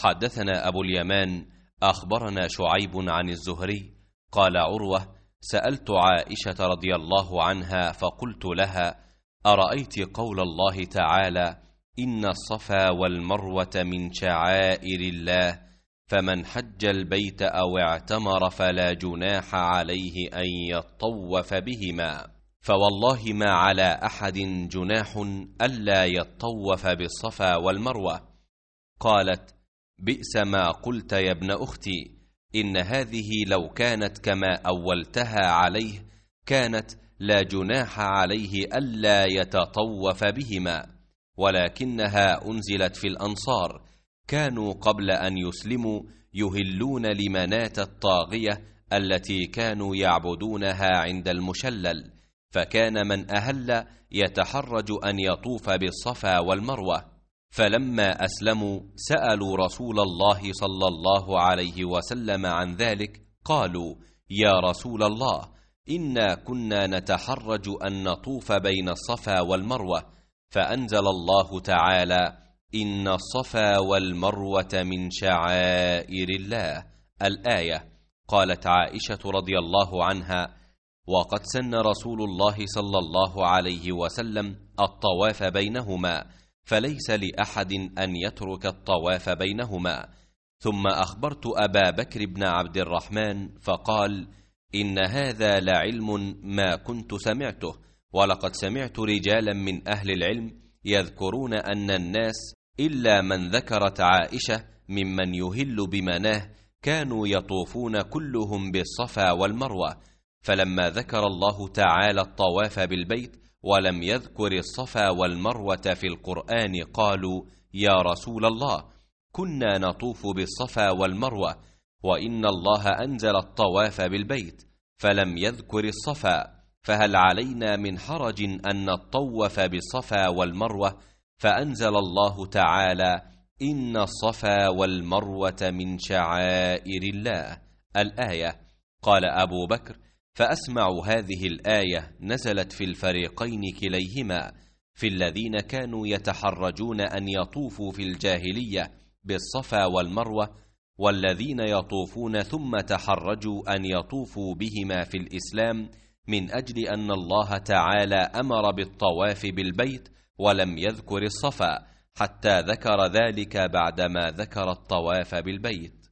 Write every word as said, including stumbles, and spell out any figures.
حدثنا أبو اليمان أخبرنا شعيب عن الزهري قال عروة: سألت عائشة رضي الله عنها فقلت لها: أرأيت قول الله تعالى: إن الصفا والمروة من شعائر الله، فمن حج البيت أو اعتمر فلا جناح عليه أن يطوف بهما، فوالله ما على أحد جناح ألا يطوف بالصفا والمروة. قالت: بئس ما قلت يا ابن أختي، إن هذه لو كانت كما أولتها عليه كانت لا جناح عليه ألا يتطوف بهما، ولكنها أنزلت في الأنصار، كانوا قبل أن يسلموا يهلون لمناة الطاغية التي كانوا يعبدونها عند المشلل، فكان من أهل يتحرج أن يطوف بالصفا والمروة، فلما أسلموا سألوا رسول الله صلى الله عليه وسلم عن ذلك، قالوا: يا رسول الله، إنا كنا نتحرج أن نطوف بين الصفا والمروة، فأنزل الله تعالى: إن الصفا والمروة من شعائر الله، الآية. قالت عائشة رضي الله عنها: وقد سن رسول الله صلى الله عليه وسلم الطواف بينهما، فليس لأحد أن يترك الطواف بينهما. ثم أخبرت أبا بكر بن عبد الرحمن فقال: إن هذا لعلم ما كنت سمعته، ولقد سمعت رجالا من أهل العلم يذكرون أن الناس إلا من ذكرت عائشة ممن يهل بمناه كانوا يطوفون كلهم بالصفا والمروة، فلما ذكر الله تعالى الطواف بالبيت ولم يذكر الصفا والمروة في القرآن قالوا: يا رسول الله، كنا نطوف بالصفا والمروة، وإن الله أنزل الطواف بالبيت فلم يذكر الصفا، فهل علينا من حرج أن نطوف بالصفا والمروة؟ فأنزل الله تعالى: إن الصفا والمروة من شعائر الله، الآية. قال أبو بكر: فأسمع هذه الآية نزلت في الفريقين كليهما، في الذين كانوا يتحرجون أن يطوفوا في الجاهلية بالصفا والمروة، والذين يطوفون ثم تحرجوا أن يطوفوا بهما في الإسلام، من أجل أن الله تعالى أمر بالطواف بالبيت ولم يذكر الصفا، حتى ذكر ذلك بعدما ذكر الطواف بالبيت.